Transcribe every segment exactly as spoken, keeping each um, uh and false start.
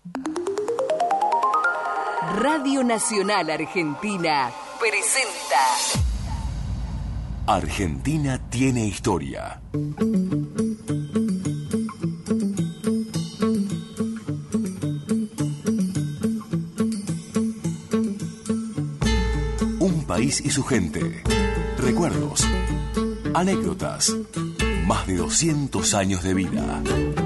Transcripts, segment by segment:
Radio Nacional Argentina presenta Argentina tiene historia. Un país y su gente. Recuerdos. Anécdotas. Más de doscientos años de vida.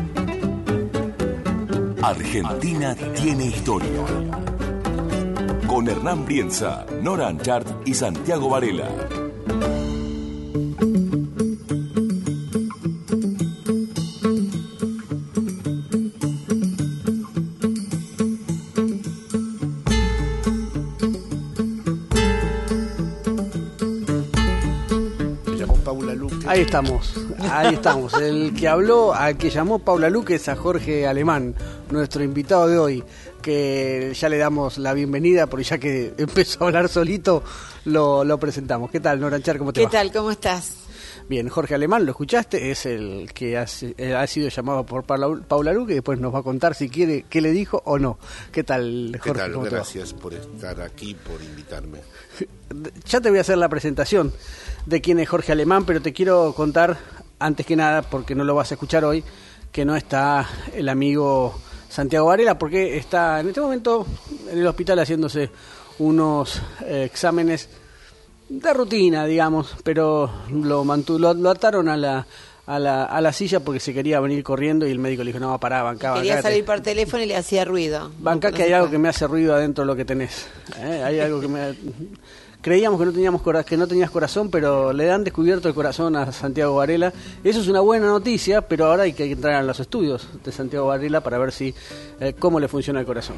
Argentina tiene historia. Con Hernán Brienza, Nora Anchart y Santiago Varela. Ahí estamos, ahí estamos. El que habló, al que llamó Paula Luque es a Jorge Alemán, nuestro invitado de hoy, que ya le damos la bienvenida, porque ya que empezó a hablar solito, lo, lo presentamos. ¿Qué tal, Nora Anchart? ¿Cómo te ¿Qué va? tal? ¿Cómo estás? Bien, Jorge Alemán, lo escuchaste, es el que ha, ha sido llamado por Paula, Paula Luque, y después nos va a contar si quiere qué le dijo o no. ¿Qué tal, Jorge? ¿Qué tal? Gracias por estar aquí, por invitarme. Ya te voy a hacer la presentación de quién es Jorge Alemán, pero te quiero contar, antes que nada, porque no lo vas a escuchar hoy, que no está el amigo Santiago Varela, porque está en este momento en el hospital haciéndose unos eh, exámenes de rutina, digamos, pero lo mantuvo, lo, lo ataron a la, a la a la silla porque se quería venir corriendo y el médico le dijo, no, pará, bancá, bancá. Quería salir por teléfono y le hacía ruido. Bancá, que hay algo que me hace ruido adentro de lo que tenés. ¿eh? Hay algo que me... Creíamos que no teníamos cora- que no tenías corazón, pero le han descubierto el corazón a Santiago Varela. Eso es una buena noticia, pero ahora hay que entrar a los estudios de Santiago Varela para ver si eh, cómo le funciona el corazón.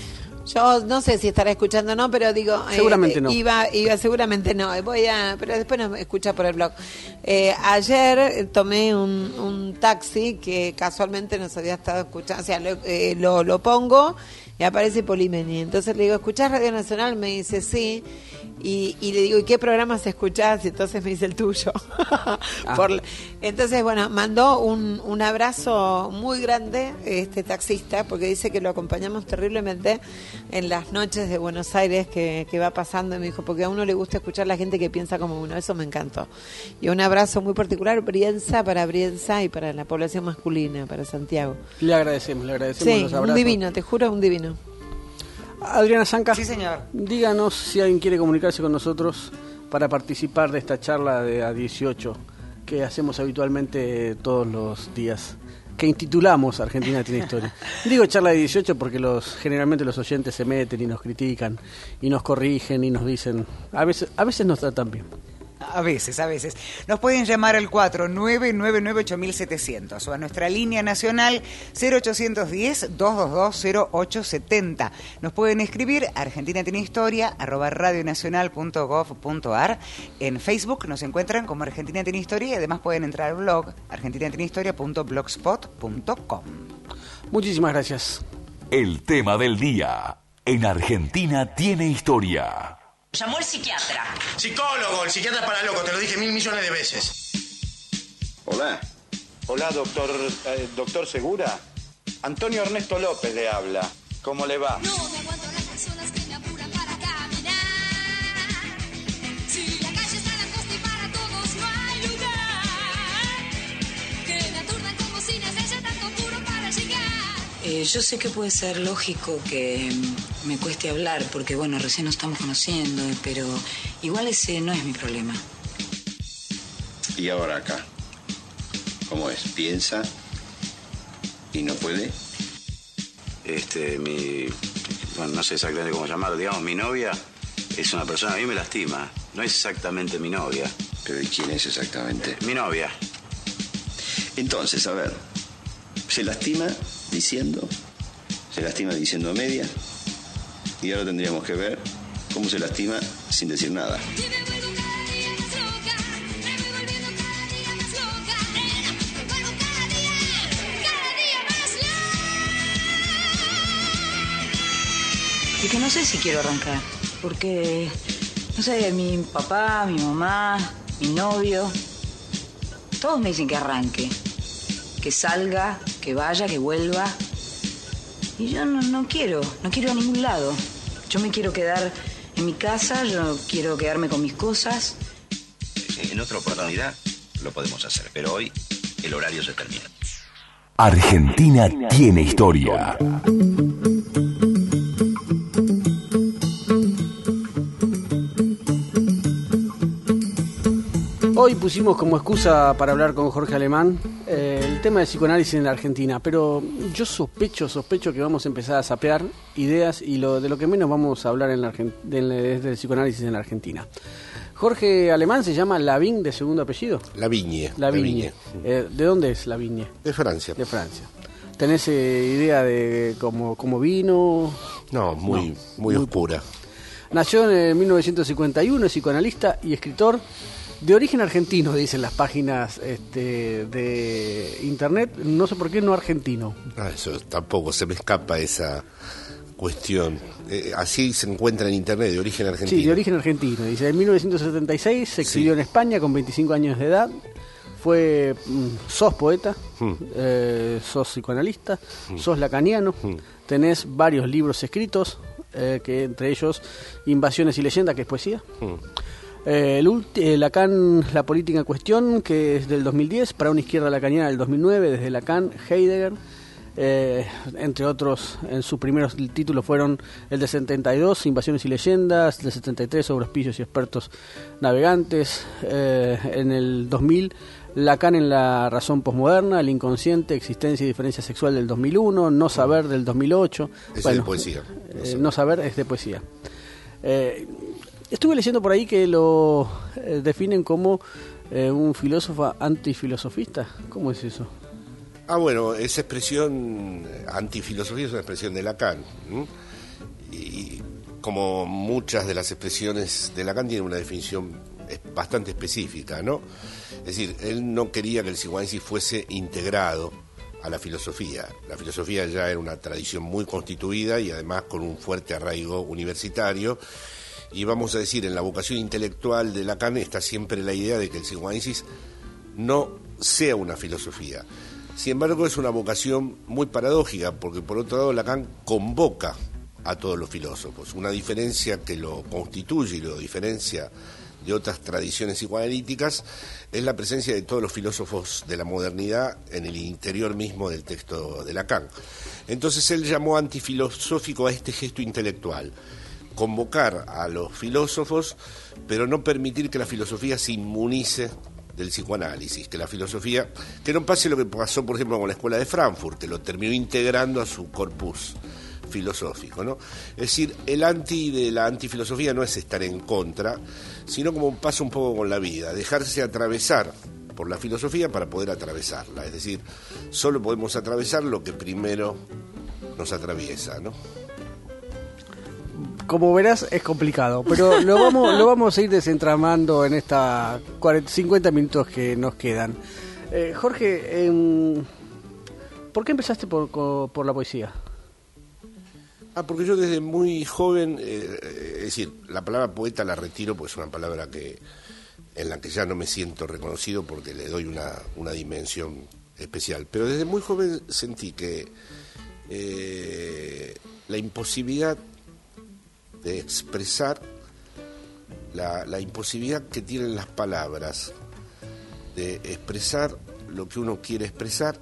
Yo no sé si estará escuchando o no, pero digo... Seguramente eh, no. Iba, iba, seguramente no. Voy a, pero después nos escucha por el blog. Eh, ayer tomé un, un taxi que casualmente nos había estado escuchando. O sea, lo, eh, lo, lo pongo y aparece Polimeni. Entonces le digo, ¿escuchás Radio Nacional? Me dice, sí. Y, y le digo, ¿y qué programas escuchás? Y entonces me dice el tuyo. ah. Por, entonces, bueno, mandó un, un abrazo muy grande este taxista, porque dice que lo acompañamos terriblemente en las noches de Buenos Aires que, que va pasando. Y me dijo, porque a uno le gusta escuchar a la gente que piensa como uno. Eso me encantó. Y un abrazo muy particular, Brienza, para Brienza y para la población masculina, para Santiago. Le agradecemos, le agradecemos Sí, los abrazos. un divino, te juro, un divino. Adriana Zanca. Sí, señor. Díganos si alguien quiere comunicarse con nosotros para participar de esta charla de A dieciocho que hacemos habitualmente todos los días, que intitulamos Argentina tiene historia. Digo charla de dieciocho porque los generalmente los oyentes se meten y nos critican y nos corrigen y nos dicen, a veces a veces nos tratan bien. A veces, a veces. Nos pueden llamar al cuatro nueve nueve nueve ocho mil setecientos o a nuestra línea nacional cero ochocientos diez, doscientos veintidós, cero ocho setenta. Nos pueden escribir argentina tiene historia arroba radionacional punto gov punto ar. En Facebook nos encuentran como Argentina tiene historia y además pueden entrar al blog argentina tiene historia punto blogspot punto com. Muchísimas gracias. El tema del día. En Argentina tiene historia. Llamó el psiquiatra. Psicólogo, el psiquiatra es para loco, te lo dije mil millones de veces. Hola. Hola, doctor, eh, doctor Segura. Antonio Ernesto López le habla. ¿Cómo le va? No me aguanto las personas que me apuran para caminar. Si la calle está angosta y para todos no hay lugar. Que me aturdan como si necesite tanto puro para llegar. Eh, yo sé que puede ser lógico que me cueste hablar, porque bueno, recién nos estamos conociendo, pero igual ese no es mi problema. Y ahora acá. ¿Cómo es? ¿Piensa y no puede? Este, mi... Bueno, no sé exactamente cómo llamarlo. Digamos, mi novia es una persona, a mí me lastima. No es exactamente mi novia. ¿Pero y quién es exactamente? Mi novia. Entonces, a ver, se lastima diciendo, se lastima diciendo a media, y ahora tendríamos que ver cómo se lastima sin decir nada. Y que no sé si quiero arrancar, porque, no sé, mi papá, mi mamá, mi novio, todos me dicen que arranque, que salga, que vaya, que vuelva. Y yo no, no quiero, no quiero ir a ningún lado. Yo me quiero quedar en mi casa, yo quiero quedarme con mis cosas. En otra oportunidad lo podemos hacer, pero hoy el horario se termina. Argentina tiene historia. Hoy pusimos como excusa para hablar con Jorge Alemán eh, el tema del psicoanálisis en la Argentina, pero yo sospecho, sospecho que vamos a empezar a sapear ideas y lo de lo que menos vamos a hablar en la Argent- del, del psicoanálisis en la Argentina. Jorge Alemán se llama Lavigne de segundo apellido. Lavigne. Lavigne. Eh, ¿De dónde es Lavigne? De Francia. De Francia. ¿Tenés eh, idea de cómo, cómo vino? No, muy, no, muy, muy oscura. Nació en mil novecientos cincuenta y uno, es psicoanalista y escritor de origen argentino, dicen las páginas este, de internet. No sé por qué no argentino. Ah, eso tampoco, se me escapa esa cuestión. Eh, así se encuentra en internet, de origen argentino. Sí, de origen argentino. Dice, en mil novecientos setenta y seis se exilió sí. en España con veinticinco años de edad. Fue, mm, sos poeta, mm. eh, sos psicoanalista, mm. sos lacaniano, mm. tenés varios libros escritos, eh, que entre ellos Invasiones y Leyendas, que es poesía. Mm. Eh, el ulti- eh, Lacan, La política en cuestión, que es del dos mil diez, Para una izquierda lacaniana del dos mil nueve, desde Lacan, Heidegger, eh, entre otros. En sus primeros títulos fueron el de setenta y dos, Invasiones y Leyendas, del setenta y tres, Sobre hospicios y expertos navegantes, eh, en el dos mil, Lacan en la razón posmoderna, El inconsciente, Existencia y diferencia sexual del dos mil uno, No saber del dos mil ocho. Es bueno, de poesía. No, eh, no saber es de poesía. Eh, Estuve leyendo por ahí que lo eh, definen como eh, un filósofo antifilosofista. ¿Cómo es eso? Ah, bueno, esa expresión antifilosofía es una expresión de Lacan. ¿m? Y como muchas de las expresiones de Lacan tienen una definición bastante específica, ¿no? Es decir, él no quería que el psicoanálisis fuese integrado a la filosofía. La filosofía ya era una tradición muy constituida y además con un fuerte arraigo universitario. Y vamos a decir, en la vocación intelectual de Lacan está siempre la idea de que el psicoanálisis no sea una filosofía. Sin embargo, es una vocación muy paradójica, porque por otro lado Lacan convoca a todos los filósofos. Una diferencia que lo constituye y lo diferencia de otras tradiciones psicoanalíticas es la presencia de todos los filósofos de la modernidad en el interior mismo del texto de Lacan. Entonces él llamó antifilosófico a este gesto intelectual: convocar a los filósofos, pero no permitir que la filosofía se inmunice del psicoanálisis, que la filosofía, que no pase lo que pasó, por ejemplo, con la Escuela de Frankfurt, que lo terminó integrando a su corpus filosófico, ¿no? Es decir, el anti de la antifilosofía no es estar en contra, sino como pasa un poco con la vida, dejarse atravesar por la filosofía para poder atravesarla. Es decir, solo podemos atravesar lo que primero nos atraviesa, ¿no? Como verás, es complicado, pero lo vamos lo vamos a ir desentramando en esta cuarenta, cincuenta minutos que nos quedan. Eh, Jorge, eh, ¿por qué empezaste por, por la poesía? Ah, porque yo desde muy joven, eh, es decir, la palabra poeta la retiro porque es una palabra que en la que ya no me siento reconocido porque le doy una, una dimensión especial. Pero desde muy joven sentí que eh, la imposibilidad de expresar, la, la imposibilidad que tienen las palabras de expresar lo que uno quiere expresar,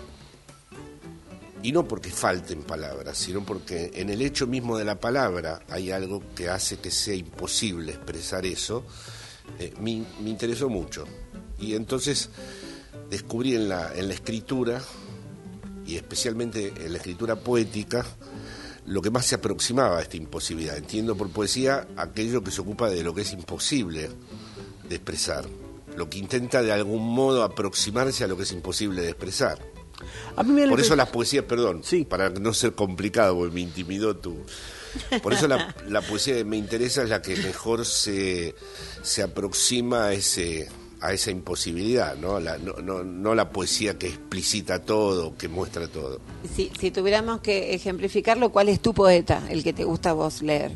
y no porque falten palabras, sino porque en el hecho mismo de la palabra hay algo que hace que sea imposible expresar eso, eh, me, me interesó mucho. Y entonces descubrí en la, en la escritura, y especialmente en la escritura poética, lo que más se aproximaba a esta imposibilidad. Entiendo por poesía aquello que se ocupa de lo que es imposible de expresar, lo que intenta de algún modo aproximarse a lo que es imposible de expresar. A mí me por que... eso las poesías, perdón, sí. para no ser complicado, porque me intimidó tu... Por eso la, la poesía que me interesa es la que mejor se, se aproxima a ese... a esa imposibilidad, ¿no? La, no, no, no la poesía que explicita todo, que muestra todo. Si, si tuviéramos que ejemplificarlo, ¿cuál es tu poeta, el que te gusta a vos leer?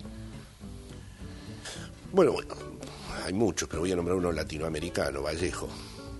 Bueno, bueno, hay muchos, pero voy a nombrar uno latinoamericano, Vallejo.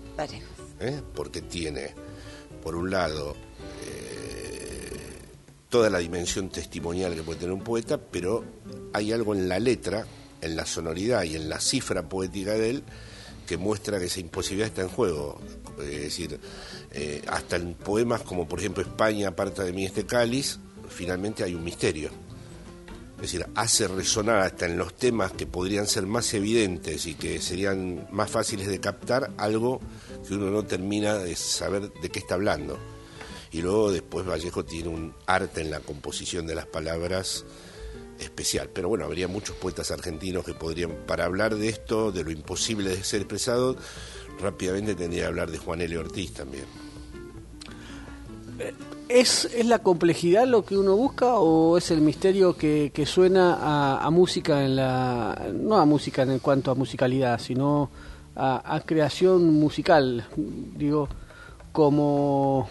Vallejo. ¿Eh? Porque tiene, por un lado, eh, toda la dimensión testimonial que puede tener un poeta, pero hay algo en la letra, en la sonoridad y en la cifra poética de él que muestra que esa imposibilidad está en juego. Es decir, eh, hasta en poemas como por ejemplo España aparta de mí este cáliz, finalmente hay un misterio. Es decir, hace resonar hasta en los temas que podrían ser más evidentes y que serían más fáciles de captar algo que uno no termina de saber de qué está hablando. Y luego después Vallejo tiene un arte en la composición de las palabras especial. Pero bueno, habría muchos poetas argentinos que podrían, para hablar de esto, de lo imposible de ser expresado, rápidamente tendría que hablar de Juan L. Ortiz también. ¿Es, ¿Es la complejidad lo que uno busca o es el misterio que, que suena a, a música en la, no a música en cuanto a musicalidad, sino a, a creación musical, digo, como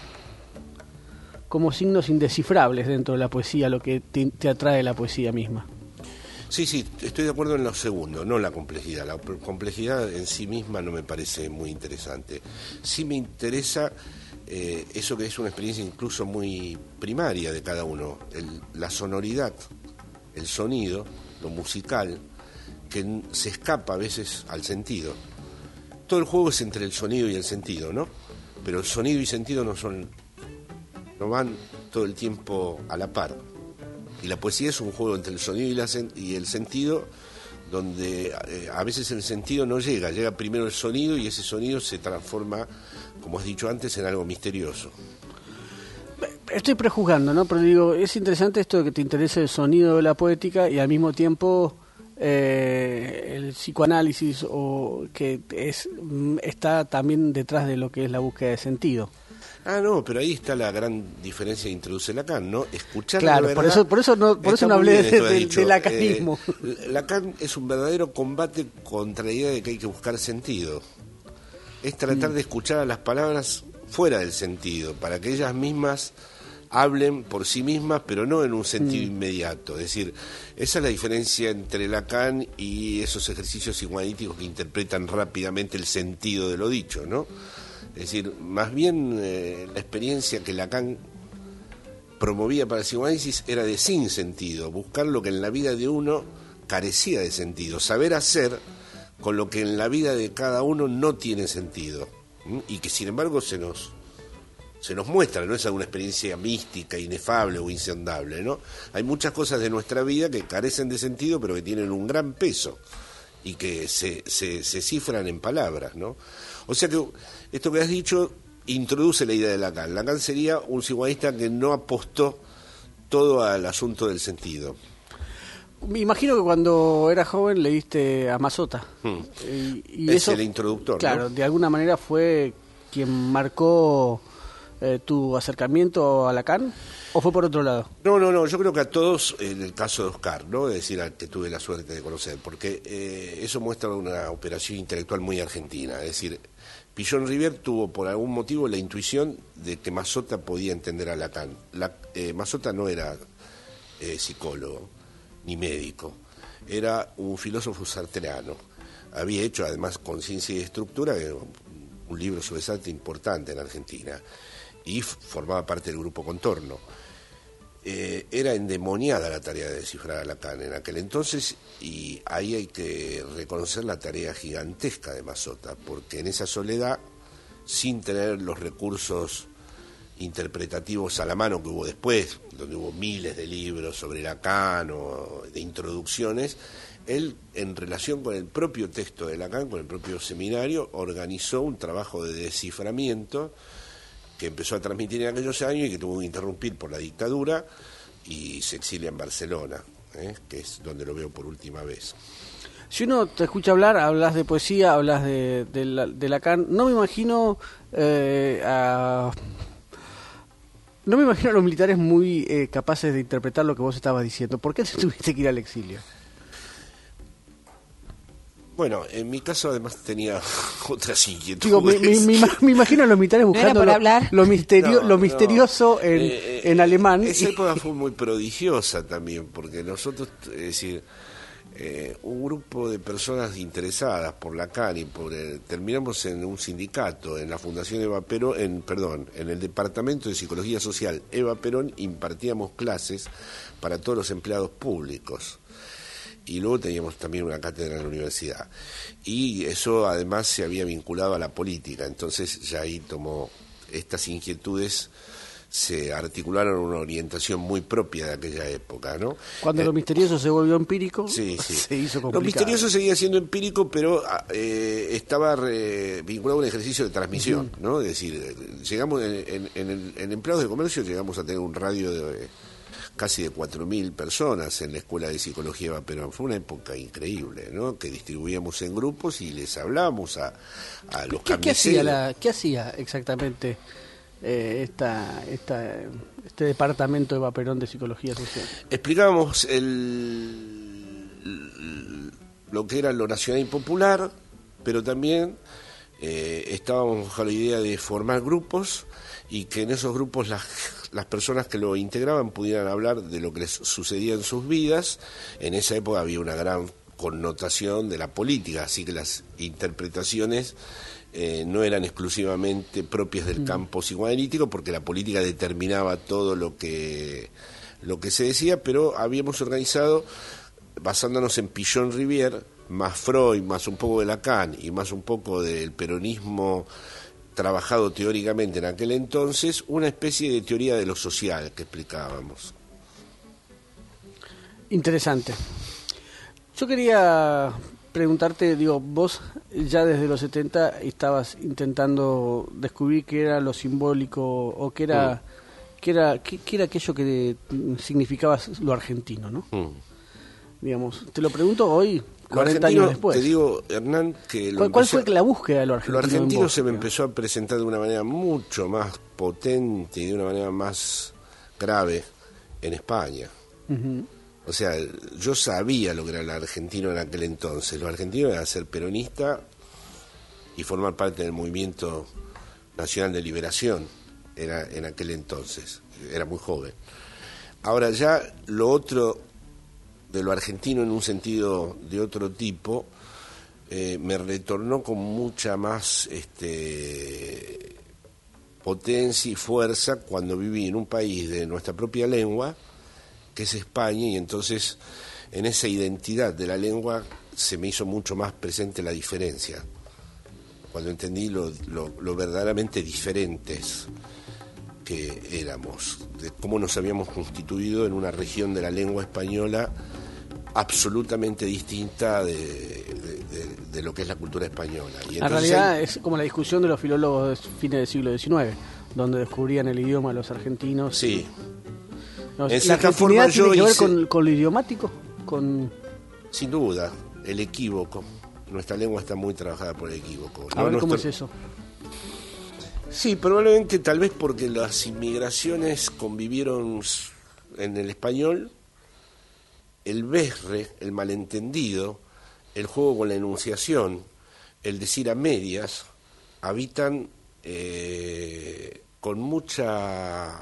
como signos indescifrables dentro de la poesía, lo que te, te atrae la poesía misma? Sí, sí, estoy de acuerdo en lo segundo, no la complejidad. La complejidad en sí misma no me parece muy interesante. Sí me interesa eh, eso que es una experiencia incluso muy primaria de cada uno, el, la sonoridad, el sonido, lo musical, que se escapa a veces al sentido. Todo el juego es entre el sonido y el sentido, ¿no? Pero el sonido y sentido no son, no van todo el tiempo a la par. Y la poesía es un juego entre el sonido y, la, y el sentido, donde eh, a veces el sentido no llega, llega primero el sonido y ese sonido se transforma, como has dicho antes, en algo misterioso. Estoy prejuzgando, ¿no? Pero digo, es interesante esto de que te interese el sonido de la poética y al mismo tiempo eh, el psicoanálisis, o que es está también detrás de lo que es la búsqueda de sentido. Ah, no, pero ahí está la gran diferencia que introduce Lacan, ¿no? Escuchar claro, la verdad. Por eso, por eso no, por eso no hablé de, de, de lacanismo. Eh, Lacan es un verdadero combate contra la idea de que hay que buscar sentido. Es tratar mm. de escuchar a las palabras fuera del sentido, para que ellas mismas hablen por sí mismas, pero no en un sentido mm. inmediato. Es decir, esa es la diferencia entre Lacan y esos ejercicios psicoanalíticos que interpretan rápidamente el sentido de lo dicho, ¿no? Es decir, más bien eh, la experiencia que Lacan promovía para el psicoanálisis era de sin sentido, buscar lo que en la vida de uno carecía de sentido, saber hacer con lo que en la vida de cada uno no tiene sentido, ¿m? Y que sin embargo se nos se nos muestra, no es alguna experiencia mística, inefable o insondable, ¿no? Hay muchas cosas de nuestra vida que carecen de sentido, pero que tienen un gran peso y que se, se, se cifran en palabras, ¿no? O sea que esto que has dicho introduce la idea de Lacan. Lacan sería un psicoanalista que no apostó todo al asunto del sentido. Me imagino que cuando eras joven leíste a Mazzotta. Hmm. Y, y es eso, el introductor, claro, ¿no? De alguna manera fue quien marcó eh, tu acercamiento a Lacan, ¿o fue por otro lado? No, no, no, yo creo que a todos, en el caso de Oscar, ¿no? Es decir, al que tuve la suerte de conocer, porque eh, eso muestra una operación intelectual muy argentina. Es decir, Pillon Rivière tuvo por algún motivo la intuición de que Mazzotta podía entender a Lacan. La, eh, Mazzotta no era eh, psicólogo ni médico, era un filósofo sartreano. Había hecho además Conciencia y Estructura, un libro sobre Sartre importante en Argentina, y formaba parte del grupo Contorno. Eh, era endemoniada la tarea de descifrar a Lacan en aquel entonces, y ahí hay que reconocer la tarea gigantesca de Mazzotta, porque en esa soledad, sin tener los recursos interpretativos a la mano que hubo después, donde hubo miles de libros sobre Lacan o de introducciones, él, en relación con el propio texto de Lacan, con el propio seminario, organizó un trabajo de desciframiento que empezó a transmitir en aquellos años y que tuvo que interrumpir por la dictadura, y se exilia en Barcelona, ¿eh? que es donde lo veo por última vez. Si uno te escucha hablar, hablas de poesía, hablas de, de, de Lacan, no me imagino eh, a... No me imagino a los militares muy eh, capaces de interpretar lo que vos estabas diciendo. ¿Por qué te tuviste que ir al exilio? Bueno, en mi caso además tenía otras inquietudes. Digo, me, me, me, me imagino a los militares buscando ¿No lo, lo, misterio, no, lo misterioso no. en, eh, en alemán. Esa época fue muy prodigiosa también, porque nosotros, es decir, eh, un grupo de personas interesadas por Lacan y por el, terminamos en un sindicato, en la Fundación Eva Perón, en, perdón, en el Departamento de Psicología Social Eva Perón, impartíamos clases para todos los empleados públicos. Y luego teníamos también una cátedra en la universidad. Y eso además se había vinculado a la política, entonces ya ahí tomó estas inquietudes, se articularon una orientación muy propia de aquella época, ¿no? Cuando eh, lo misterioso se volvió empírico, sí, sí. se hizo complicado. Lo misterioso seguía siendo empírico, pero eh, estaba re, vinculado a un ejercicio de transmisión, uh-huh. ¿no? Es decir, llegamos en, en, en, el, en empleados de comercio llegamos a tener un radio de casi de cuatro mil personas en la Escuela de Psicología Eva Perón. Fue una época increíble, ¿no? Que distribuíamos en grupos y les hablábamos a, a los ¿Qué, camiseros. ¿qué, hacía la, ¿Qué hacía exactamente eh, esta, esta, este departamento Eva Perón de Psicología Social? Explicábamos el, lo que era lo nacional y popular, pero también eh, estábamos bajo la idea de formar grupos y que en esos grupos las, las personas que lo integraban pudieran hablar de lo que les sucedía en sus vidas. En esa época había una gran connotación de la política, así que las interpretaciones eh, no eran exclusivamente propias del campo psicoanalítico, porque la política determinaba todo lo que, lo que se decía, pero habíamos organizado, basándonos en Pillon Rivière, más Freud, más un poco de Lacan y más un poco del peronismo trabajado teóricamente en aquel entonces, una especie de teoría de lo social que explicábamos. Interesante. Yo quería preguntarte, digo, vos ya desde los setenta estabas intentando descubrir qué era lo simbólico o qué era, mm. qué era, qué, qué era aquello que significaba lo argentino, ¿no? Mm. Digamos, te lo pregunto hoy, cuarenta años después. Te digo, Hernán, que... Lo ¿Cuál, ¿Cuál empecé, fue la búsqueda de lo argentino? Lo argentino vos, se me digamos? empezó a presentar de una manera mucho más potente y de una manera más grave en España. Uh-huh. O sea, yo sabía lo que era el argentino en aquel entonces. Lo argentino era ser peronista y formar parte del movimiento nacional de liberación, era en aquel entonces. Era muy joven. Ahora ya lo otro de lo argentino en un sentido de otro tipo, eh, me retornó con mucha más este, potencia y fuerza cuando viví en un país de nuestra propia lengua, que es España, y entonces en esa identidad de la lengua se me hizo mucho más presente la diferencia, cuando entendí lo, lo, lo verdaderamente diferentes que éramos, de cómo nos habíamos constituido en una región de la lengua española absolutamente distinta de, de, de, de lo que es la cultura española. Y en realidad hay... es como la discusión de los filólogos de fines del siglo diecinueve, donde descubrían el idioma los argentinos. Sí. No, ¿La argentinidad tiene que ver con, con lo idiomático? Con... Sin duda, el equívoco. Nuestra lengua está muy trabajada por el equívoco. A no, ver, ¿cómo nuestro... es eso? Sí, probablemente tal vez porque las inmigraciones convivieron en el español, el besre, el malentendido, el juego con la enunciación, el decir a medias, habitan eh, con mucha...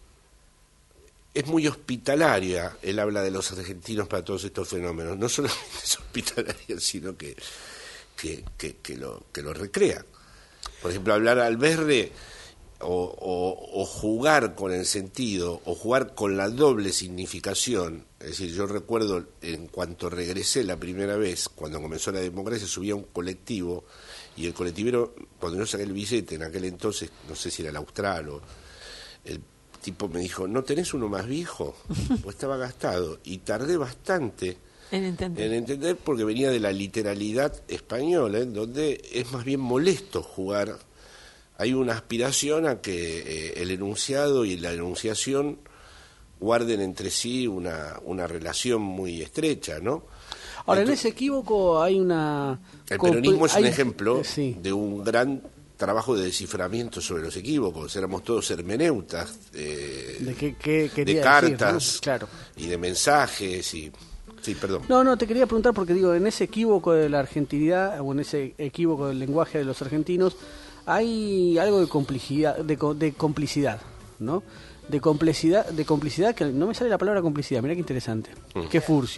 Es muy hospitalaria el habla de los argentinos para todos estos fenómenos. No solamente es hospitalaria, sino que, que, que, que, lo, que lo recrea. Por ejemplo, hablar al besre o, o, o jugar con el sentido, o jugar con la doble significación. Es decir, yo recuerdo, en cuanto regresé la primera vez, cuando comenzó la democracia, subía a un colectivo, y el colectivero, cuando yo saqué el billete, en aquel entonces, no sé si era el austral o... el tipo me dijo, ¿no tenés uno más viejo? Pues estaba gastado. Y tardé bastante en entender. en entender porque venía de la literalidad española, en donde es más bien molesto jugar. Hay una aspiración a que eh, el enunciado y la enunciación guarden entre sí una, una relación muy estrecha, ¿no? Ahora, Entonces, en ese equívoco hay una... El peronismo es hay... un ejemplo sí. de un gran trabajo de desciframiento sobre los equívocos. Éramos todos hermeneutas eh, de, qué, qué de cartas decir, ¿no? Claro. Y de mensajes y sí, perdón. No, no, te quería preguntar porque digo, en ese equívoco de la argentinidad o en ese equívoco del lenguaje de los argentinos hay algo de complicidad, de, de complicidad, ¿no? De complicidad, de complicidad que no me sale la palabra complicidad. Mirá qué interesante. Mm. Qué furcio.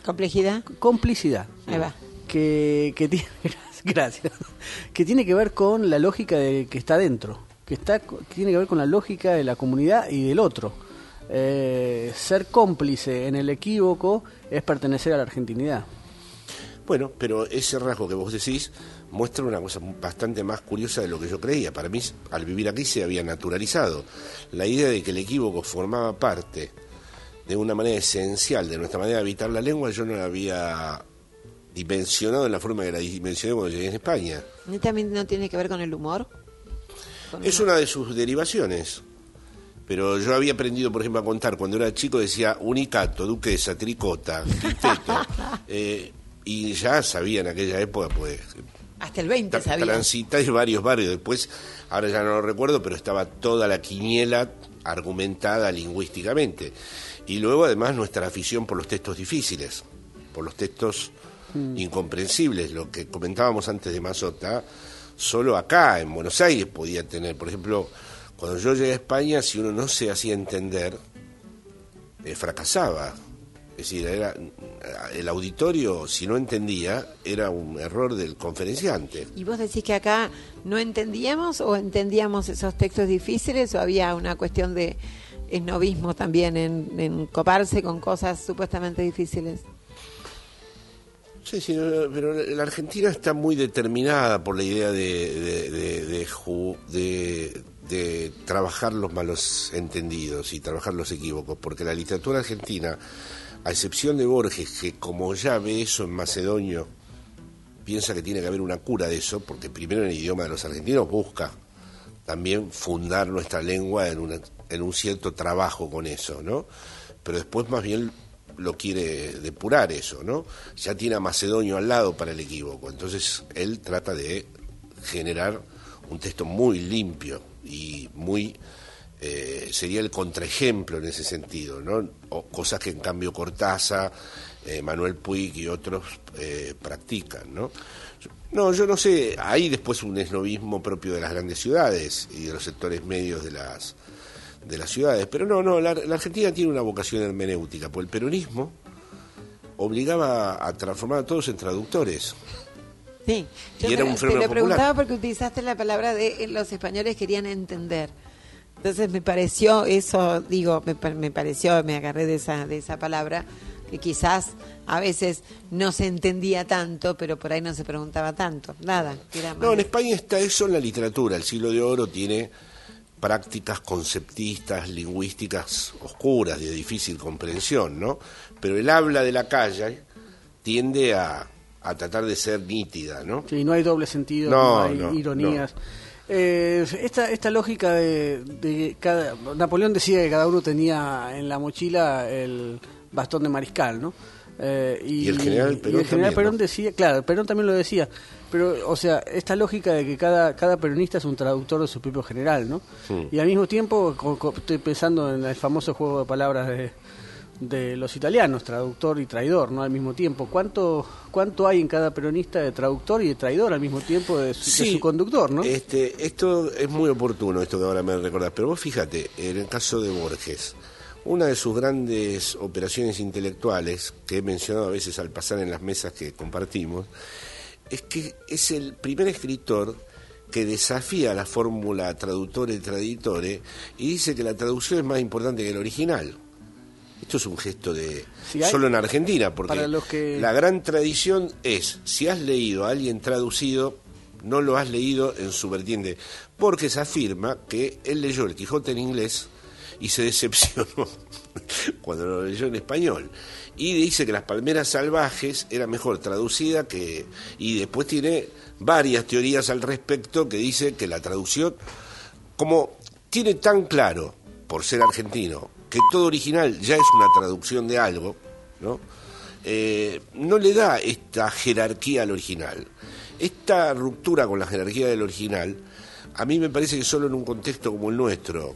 ¿Complejidad? Complicidad. Ahí va. Que, que tiene, gracias, que tiene que ver con la lógica de que está dentro, que está, que tiene que ver con la lógica de la comunidad y del otro. Eh, ser cómplice en el equívoco es pertenecer a la argentinidad. Bueno, pero ese rasgo que vos decís muestra una cosa bastante más curiosa de lo que yo creía. Para mí, al vivir aquí se había naturalizado la idea de que el equívoco formaba parte de una manera esencial de nuestra manera de habitar la lengua. Yo no la había dimensionado en la forma que la dimensioné cuando llegué en España. ¿Y también no tiene que ver con el humor? ¿Con es humor? una de sus derivaciones. Pero yo había aprendido, por ejemplo, a contar. Cuando era chico decía unicato, duquesa, tricota, quinteto. eh, y ya sabía en aquella época, pues... Hasta el veinte sabía. Transité varios barrios. Después, ahora ya no lo recuerdo, pero estaba toda la quiniela argumentada lingüísticamente. Y luego, además, nuestra afición por los textos difíciles, por los textos mm. incomprensibles. Lo que comentábamos antes de Mazota, solo acá, en Buenos Aires, podía tener, por ejemplo... Cuando yo llegué a España, si uno no se hacía entender, eh, fracasaba. Es decir, era, el auditorio, si no entendía, era un error del conferenciante. ¿Y vos decís que acá no entendíamos o entendíamos esos textos difíciles o había una cuestión de esnovismo también en, en coparse con cosas supuestamente difíciles? Sí, sí, pero la Argentina está muy determinada por la idea de... de, de, de, de de trabajar los malos entendidos y trabajar los equívocos, porque la literatura argentina, a excepción de Borges, que como ya ve eso en macedonio, piensa que tiene que haber una cura de eso, porque primero en el idioma de los argentinos busca también fundar nuestra lengua en, una, en un cierto trabajo con eso, ¿no? Pero después más bien lo quiere depurar eso, ¿no? Ya tiene a macedonio al lado para el equívoco, entonces él trata de generar un texto muy limpio y muy eh, sería el contraejemplo en ese sentido, ¿no? O cosas que en cambio Cortázar, eh, Manuel Puig y otros eh, practican, ¿no? No, yo no sé, hay después un esnovismo propio de las grandes ciudades y de los sectores medios de las de las ciudades, pero no, no, la, la Argentina tiene una vocación hermenéutica, porque el peronismo obligaba a transformar a todos en traductores. Sí, yo y era te, un te lo popular. preguntaba porque utilizaste la palabra de eh, los españoles querían entender. Entonces me pareció eso, digo, me, me pareció, me agarré de esa de esa palabra, que quizás a veces no se entendía tanto, pero por ahí no se preguntaba tanto, nada. Era más... No, en España está eso en la literatura, el siglo de oro tiene prácticas conceptistas, lingüísticas oscuras, de difícil comprensión, ¿no? Pero el habla de la calle tiende a... a tratar de ser nítida, ¿no? Sí, no hay doble sentido, no, no hay no, ironías. No. Eh, esta esta lógica de, de cada... Napoleón decía que cada uno tenía en la mochila el bastón de mariscal, ¿no? Eh, y, y el general Perón y el general también, Perón ¿no? decía, claro, Perón también lo decía, pero, o sea, esta lógica de que cada cada peronista es un traductor de su propio general, ¿no? Sí. Y al mismo tiempo, co, co, estoy pensando en el famoso juego de palabras de... de los italianos, traductor y traidor, ¿no? Al mismo tiempo. ¿Cuánto cuánto hay en cada peronista de traductor y de traidor al mismo tiempo de su, sí, de su conductor, ¿no? Este, esto es muy oportuno, esto que ahora me recordás, pero vos fíjate, en el caso de Borges, una de sus grandes operaciones intelectuales, que he mencionado a veces al pasar en las mesas que compartimos, es que es el primer escritor que desafía la fórmula traductore traditore y dice que la traducción es más importante que el original. Esto es un gesto de si hay, solo en Argentina, porque para los que... la gran tradición es, si has leído a alguien traducido, no lo has leído en su vertiente. Borges afirma que él leyó el Quijote en inglés y se decepcionó cuando lo leyó en español. Y dice que Las palmeras salvajes era mejor traducida que... Y después tiene varias teorías al respecto que dice que la traducción, como tiene tan claro, por ser argentino, que todo original ya es una traducción de algo, ¿no? Eh, no le da esta jerarquía al original. Esta ruptura con la jerarquía del original, a mí me parece que solo en un contexto como el nuestro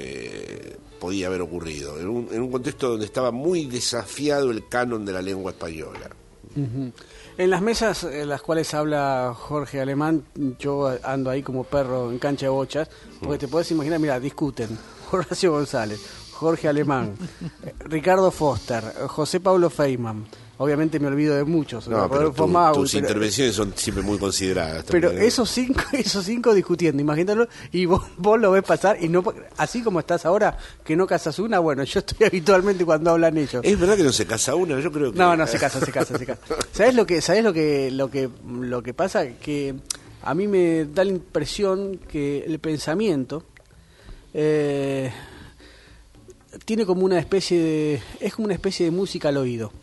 eh, podía haber ocurrido, en un, en un contexto donde estaba muy desafiado el canon de la lengua española. Uh-huh. En las mesas en las cuales habla Jorge Alemán, yo ando ahí como perro en cancha de bochas, porque uh-huh. te podés imaginar, mira, discuten Horacio González, Jorge Alemán, Ricardo Foster, José Pablo Feynman, obviamente me olvido de muchos. No, pero Rodolfo tu- Mauri, tus pero- intervenciones son siempre muy consideradas. Pero también, ¿eh? esos cinco, esos cinco discutiendo, imagínatelo, y vos, vos lo ves pasar, y no así como estás ahora, que no casas una, bueno, yo estoy habitualmente cuando hablan ellos. ¿Es verdad que no se casa una? Yo creo que... No, no, se casa, se casa, se casa. ¿Sabés lo que, sabés lo que, lo que, lo que pasa? Que a mí me da la impresión que el pensamiento eh, tiene como una especie de, es como una especie de música al oído.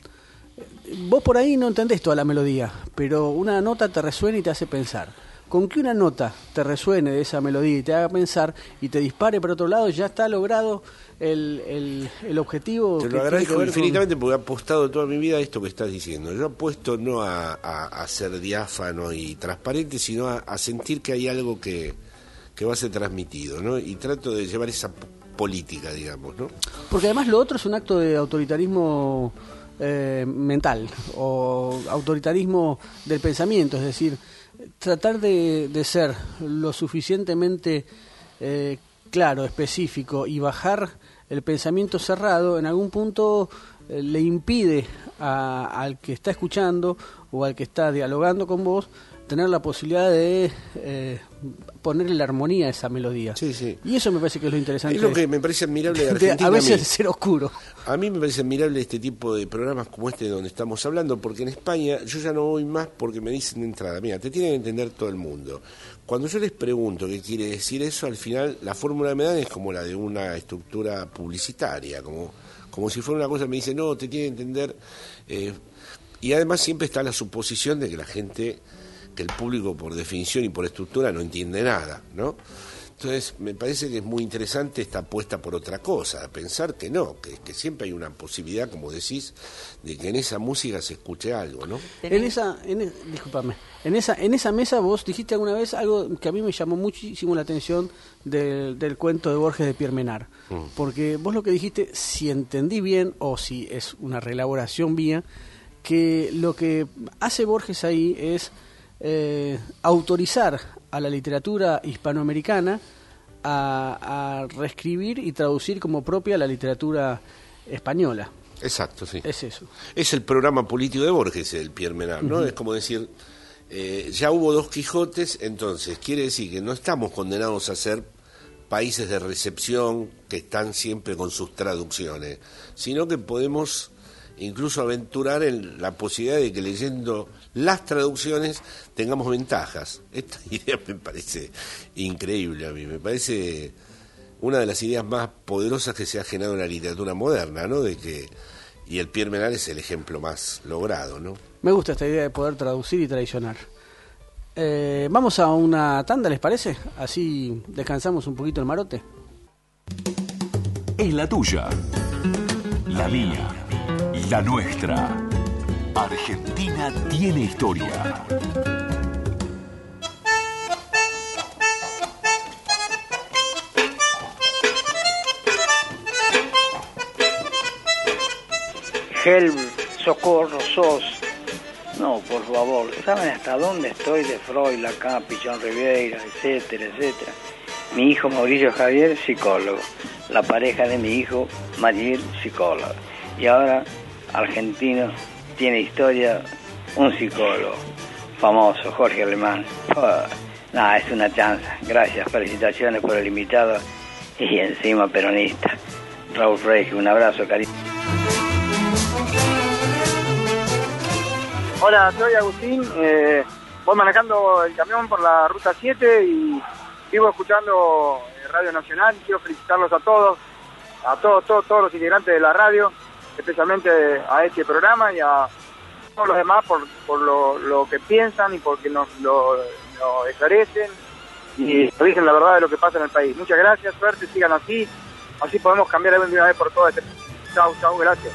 Vos por ahí no entendés toda la melodía, pero una nota te resuena y te hace pensar. Con que una nota te resuene de esa melodía y te haga pensar y te dispare para otro lado, ya está logrado el, el, el objetivo. Te que lo tiene que agradezco ver infinitamente porque he apostado toda mi vida a esto que estás diciendo. Yo apuesto no a, a, a ser diáfano y transparente, sino a, a sentir que hay algo que, que va a ser transmitido, ¿no? Y trato de llevar esa p- política, digamos, ¿no? Porque además lo otro es un acto de autoritarismo eh, mental o autoritarismo del pensamiento, es decir, tratar de, de ser lo suficientemente eh, claro, específico y bajar el pensamiento cerrado en algún punto eh, le impide a, al que está escuchando o al que está dialogando con vos tener la posibilidad de eh, ponerle la armonía a esa melodía. Sí, sí. Y eso me parece que es lo interesante. Es lo que me parece admirable de de Argentina. a veces mí. ser oscuro. A mí me parece admirable este tipo de programas como este donde estamos hablando, porque en España yo ya no voy más porque me dicen de entrada, mira, te tiene que entender todo el mundo. Cuando yo les pregunto qué quiere decir eso, al final la fórmula que me dan es como la de una estructura publicitaria, como, como si fuera una cosa, me dicen, no, te tiene que entender. Eh, y además siempre está la suposición de que la gente, que el público por definición y por estructura no entiende nada, ¿no? Entonces, me parece que es muy interesante esta apuesta por otra cosa, pensar que no, que, que siempre hay una posibilidad, como decís, de que en esa música se escuche algo, ¿no? En esa, en, e- discúlpame, en esa, en esa mesa vos dijiste alguna vez algo que a mí me llamó muchísimo la atención del, del cuento de Borges de Pierre Menard, Mm. porque vos lo que dijiste, si entendí bien o si es una reelaboración mía, que lo que hace Borges ahí es eh, autorizar a la literatura hispanoamericana a, a reescribir y traducir como propia la literatura española. Exacto, sí. Es eso. Es el programa político de Borges, el Pierre Menard, ¿no? Ujú. Es como decir, eh, ya hubo dos Quijotes, entonces quiere decir que no estamos condenados a ser países de recepción que están siempre con sus traducciones, sino que podemos incluso aventurar en la posibilidad de que leyendo las traducciones tengamos ventajas. Esta idea me parece increíble a mí, me parece una de las ideas más poderosas que se ha generado en la literatura moderna, ¿no? De que, y el Pierre Menard es el ejemplo más logrado, ¿no? Me gusta esta idea de poder traducir y traicionar. Eh, vamos a una tanda, ¿les parece? Así descansamos un poquito el marote. Es la tuya, la mía, la nuestra. Argentina tiene historia. Helm, socorro, sos. No, por favor, ¿saben hasta dónde estoy de Freud, Lacan, Pichón Rivera, etcétera, etcétera? Mi hijo Mauricio Javier, psicólogo. La pareja de mi hijo, Mariel, psicóloga. Y ahora, argentino, tiene historia, un psicólogo famoso, Jorge Alemán. Oh, nada, es una chanza. Gracias, felicitaciones por el invitado y encima peronista. Raúl Freixo, un abrazo, cariño. Hola, soy Agustín, eh, voy manejando el camión por la Ruta siete y vivo escuchando Radio Nacional. Quiero felicitarlos a todos, a todos, todos, todos los integrantes de la radio, especialmente a este programa y a todos los demás por, por lo, lo que piensan y porque nos lo, lo esclarecen y nos dicen la verdad de lo que pasa en el país. Muchas gracias, suerte, sigan así, así podemos cambiar de una vez por todas. Este... Chau, chau, gracias.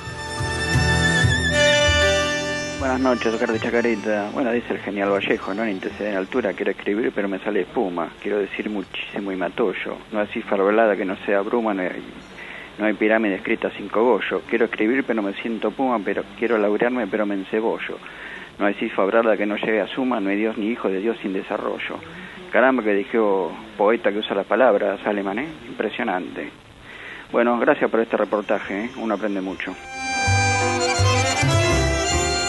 Buenas noches, Oscar de Chacarita. Bueno, dice el genial Vallejo, no en interceder en altura, quiero escribir pero me sale espuma. Quiero decir muchísimo y matollo. No hay cifra velada que no sea bruma, no hay, no hay pirámide escrita sin cogollo. Quiero escribir pero me siento puma, pero quiero laurearme pero me encebollo. No hay cifra velada que no llegue a suma, no hay Dios ni hijo de Dios sin desarrollo. Caramba que dijo poeta que usa las palabras, Aleman, ¿eh? Impresionante. Bueno, gracias por este reportaje, ¿eh? Uno aprende mucho.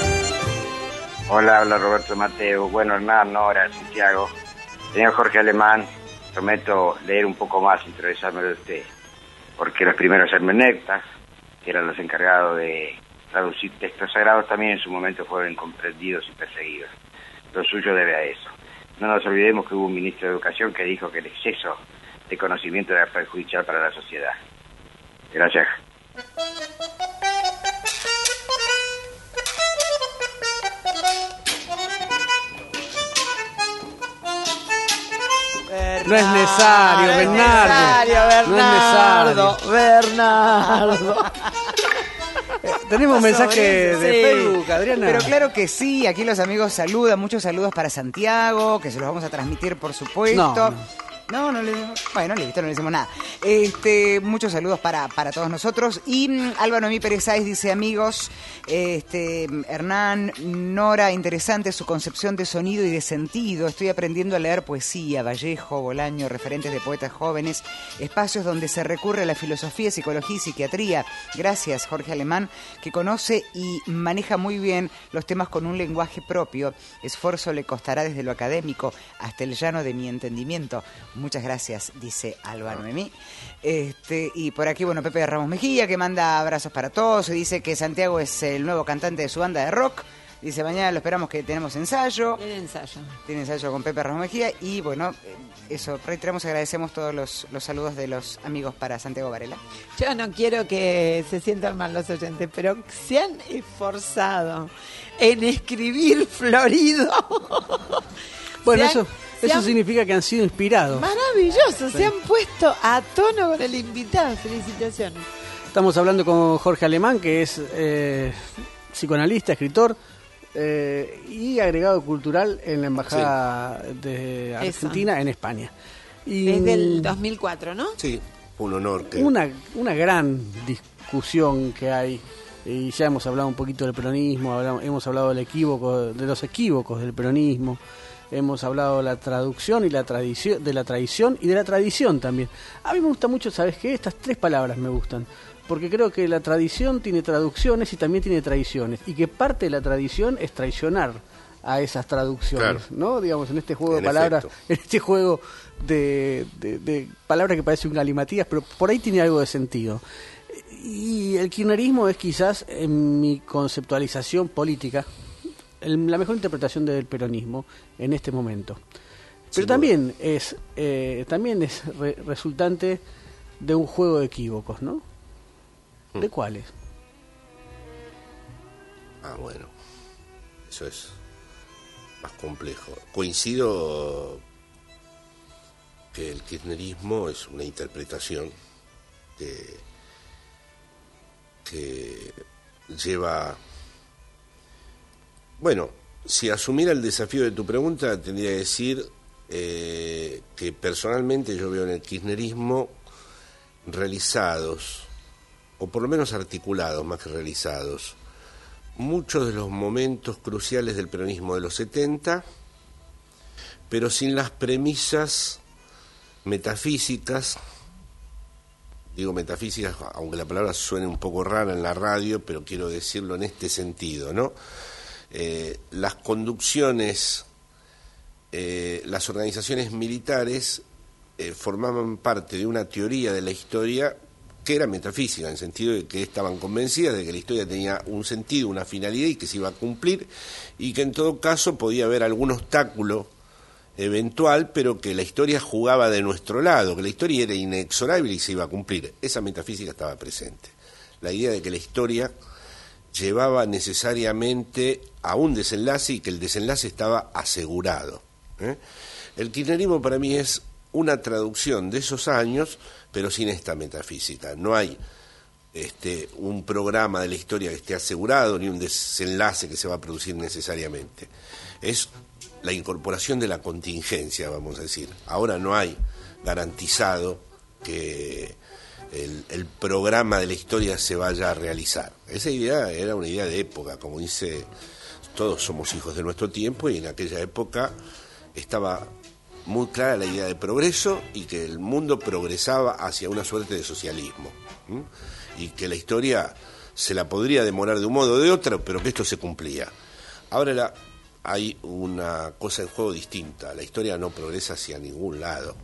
Hola, habla Roberto Mateo. Bueno, Hernán, Nora, Santiago. Señor Jorge Alemán, prometo leer un poco más, interesarme de usted, porque los primeros hermeneutas, que eran los encargados de traducir textos sagrados, también en su momento fueron incomprendidos y perseguidos. Lo suyo debe a eso. No nos olvidemos que hubo un ministro de Educación que dijo que el exceso de conocimiento era perjudicial para la sociedad. Gracias. No es necesario, no Bernardo. Es No es necesario. Bernardo. Tenemos mensaje de Sí. Facebook, Adriana. Pero claro que sí, aquí los amigos saludan, muchos saludos para Santiago, que se los vamos a transmitir por supuesto. No, no. No, no le bueno, listo, no le decimos nada. Este, muchos saludos para, para todos nosotros. Y mm, Álvaro Noemí Pérez Sáez dice, amigos, este, Hernán, Nora, interesante su concepción de sonido y de sentido. Estoy aprendiendo a leer poesía, Vallejo, Bolaño, referentes de poetas jóvenes, espacios donde se recurre a la filosofía, psicología y psiquiatría. Gracias, Jorge Alemán, que conoce y maneja muy bien los temas con un lenguaje propio. Esfuerzo le costará desde lo académico hasta el llano de mi entendimiento. Muchas gracias, dice Álvaro Noemí. Este, y por aquí, bueno, Pepe Ramos Mejía, que manda abrazos para todos, y dice que Santiago es el nuevo cantante de su banda de rock. Dice, mañana lo esperamos, que tenemos ensayo. Tiene ensayo. Tiene ensayo con Pepe Ramos Mejía. Y bueno, eso, reiteramos, agradecemos todos los, los saludos de los amigos para Santiago Varela. Yo no quiero que se sientan mal los oyentes, pero se han esforzado en escribir florido. Bueno, Se han- eso, se eso han- significa que han sido inspirados. Maravilloso, Sí. se han puesto a tono con el invitado. Felicitaciones. Estamos hablando con Jorge Alemán, que es eh, psicoanalista, escritor eh, y agregado cultural en la Embajada de Argentina en España. Y Desde el dos mil cuatro, ¿no? Sí, un honor. Que... una, una gran discusión que hay, y ya hemos hablado un poquito del peronismo, hablamos- hemos hablado del equívoco, de los equívocos del peronismo, hemos hablado de la traducción y la tradición, de la tradición y de la tradición también. A mí me gusta mucho, ¿sabes qué? Estas tres palabras me gustan, porque creo que la tradición tiene traducciones y también tiene traiciones, y que parte de la tradición es traicionar a esas traducciones, Claro. ¿no? Digamos, en este juego En de palabras, efecto. en este juego de, de, de palabras que parecen galimatías, pero por ahí tiene algo de sentido. Y el kirchnerismo es quizás, en mi conceptualización política, el- la mejor interpretación del peronismo en este momento. Pero Sin también es, eh, también es re- resultante de un juego de equívocos, ¿no? ¿De cuáles? Ah, bueno, eso es más complejo. Coincido que el kirchnerismo es una interpretación que, que lleva... Bueno, si asumiera el desafío de tu pregunta, tendría que decir eh, que personalmente yo veo en el kirchnerismo realizados, o por lo menos articulados más que realizados, muchos de los momentos cruciales del peronismo de los setenta, pero sin las premisas metafísicas, digo metafísicas, aunque la palabra suene un poco rara en la radio, pero quiero decirlo en este sentido, ¿no? Eh, las conducciones, eh, las organizaciones militares eh, formaban parte de una teoría de la historia que era metafísica, en el sentido de que estaban convencidas de que la historia tenía un sentido, una finalidad y que se iba a cumplir, y que en todo caso podía haber algún obstáculo eventual, pero que la historia jugaba de nuestro lado, que la historia era inexorable y se iba a cumplir. Esa metafísica estaba presente. La idea de que la historia llevaba necesariamente a un desenlace y que el desenlace estaba asegurado, ¿eh? El kirchnerismo para mí es una traducción de esos años, pero sin esta metafísica. No hay este, un programa de la historia que esté asegurado, ni un desenlace que se va a producir necesariamente. Es la incorporación de la contingencia, vamos a decir. Ahora no hay garantizado que el, el programa de la historia se vaya a realizar. Esa idea era una idea de época, como dice, todos somos hijos de nuestro tiempo, y en aquella época estaba muy clara la idea de progreso y que el mundo progresaba hacia una suerte de socialismo, ¿m? Y que la historia se la podría demorar de un modo o de otro, pero que esto se cumplía. Ahora la hay una cosa en juego distinta. La historia no progresa hacia ningún lado.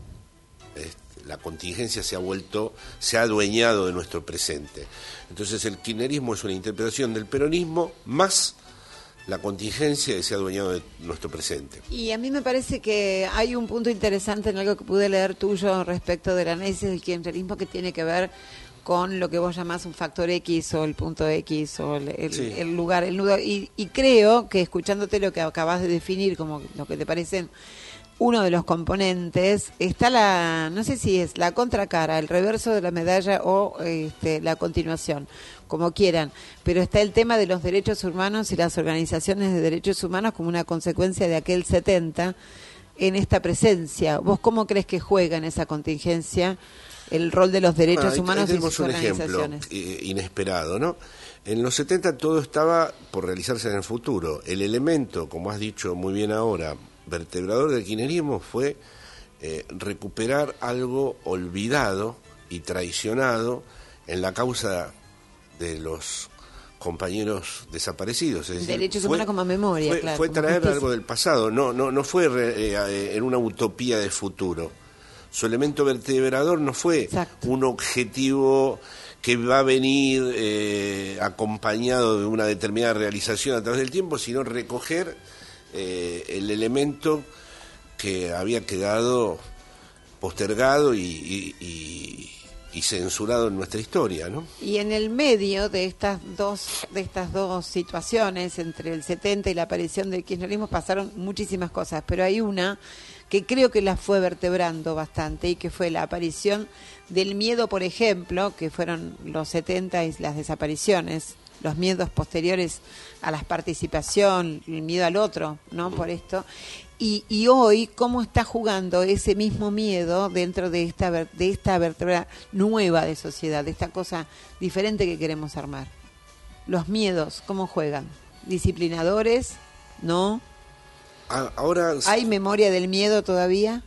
Este, la contingencia se ha vuelto, se ha adueñado de nuestro presente. Entonces el kirchnerismo es una interpretación del peronismo más la contingencia que se ha adueñado de nuestro presente. Y a mí me parece que hay un punto interesante en algo que pude leer tuyo respecto del análisis del kirchnerismo que tiene que ver con lo que vos llamás un factor X o el punto X o el, el, Sí. el lugar, el nudo. Y, y creo que escuchándote lo que acabas de definir como lo que te parecen uno de los componentes, está la, no sé si es la contracara, el reverso de la medalla o este, la continuación, como quieran, pero está el tema de los derechos humanos y las organizaciones de derechos humanos como una consecuencia de aquel setenta en esta presencia. ¿Vos cómo crees que juega en esa contingencia el rol de los derechos Ah, ahí- humanos ahí y sus tenemos un ejemplo organizaciones? eh, inesperado, ¿no? En los setenta todo estaba por realizarse en el futuro. El elemento, como has dicho muy bien ahora, vertebrador del kirchnerismo fue eh, recuperar algo olvidado y traicionado en la causa de los compañeros desaparecidos. Es decir, Derechos fue- humanos como memoria, fue, claro. fue como traer justicia. algo del pasado, no, no, no fue re- eh, en una utopía de futuro. Su elemento vertebrador no fue un objetivo que va a venir eh, acompañado de una determinada realización a través del tiempo, sino recoger eh, el elemento que había quedado postergado y, y, y, y censurado en nuestra historia, ¿no? Y en el medio de estas dos de estas dos situaciones, entre el setenta y la aparición del kirchnerismo, pasaron muchísimas cosas, pero hay una que creo que la fue vertebrando bastante y que fue la aparición del miedo, por ejemplo, que fueron los setenta y las desapariciones, los miedos posteriores a la participación, el miedo al otro, ¿no? Por esto. Y, y hoy, ¿cómo está jugando ese mismo miedo dentro de esta ver- de esta vértebra nueva de sociedad, de esta cosa diferente que queremos armar? Los miedos, ¿cómo juegan? ¿Disciplinadores? ¿No? A- Ahora ¿Hay memoria del miedo todavía?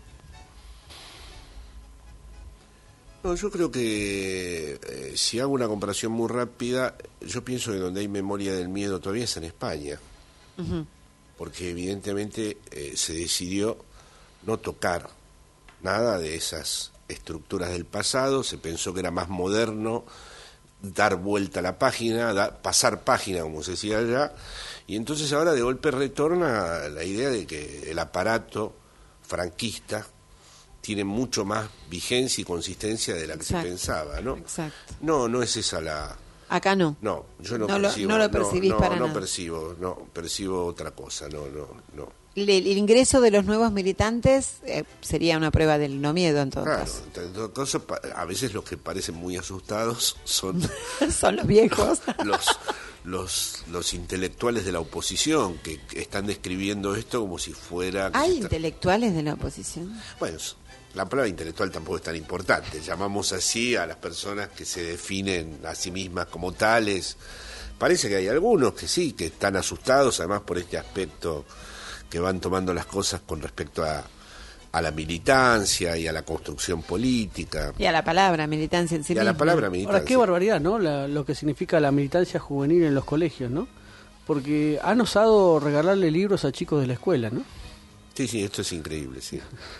No, yo creo que eh, si hago una comparación muy rápida, yo pienso que donde hay memoria del miedo todavía es en España, Ujú. porque evidentemente eh, se decidió no tocar nada de esas estructuras del pasado, se pensó que era más moderno dar vuelta a la página, da- pasar página, como se decía allá, y entonces ahora de golpe retorna la idea de que el aparato franquista tiene mucho más vigencia y consistencia de la que Exacto. se pensaba, ¿no? Exacto. No, no es esa la... Acá no. No, yo no, No lo- percibo... no lo percibís no, para no nada. percibo, no, percibo otra cosa, no, no, no. El, el ingreso de los nuevos militantes eh, sería una prueba del no miedo, en todo Claro, caso. en todo caso, pa- a veces los que parecen muy asustados son Son los viejos. los, los, los intelectuales de la oposición que, que están describiendo esto como si fuera... que ¿Hay se está- intelectuales de la oposición? Bueno, s- la palabra intelectual tampoco es tan importante. Llamamos así a las personas que se definen a sí mismas como tales. Parece que hay algunos que sí, que están asustados, además por este aspecto que van tomando las cosas con respecto a, a la militancia y a la construcción política. Y a la palabra militancia en sí Y a la misma. palabra Ahora, qué militancia. barbaridad, ¿no? La- lo que significa la militancia juvenil en los colegios, ¿no? Porque han osado regalarle libros a chicos de la escuela, ¿no? Sí, sí, esto es increíble, sí.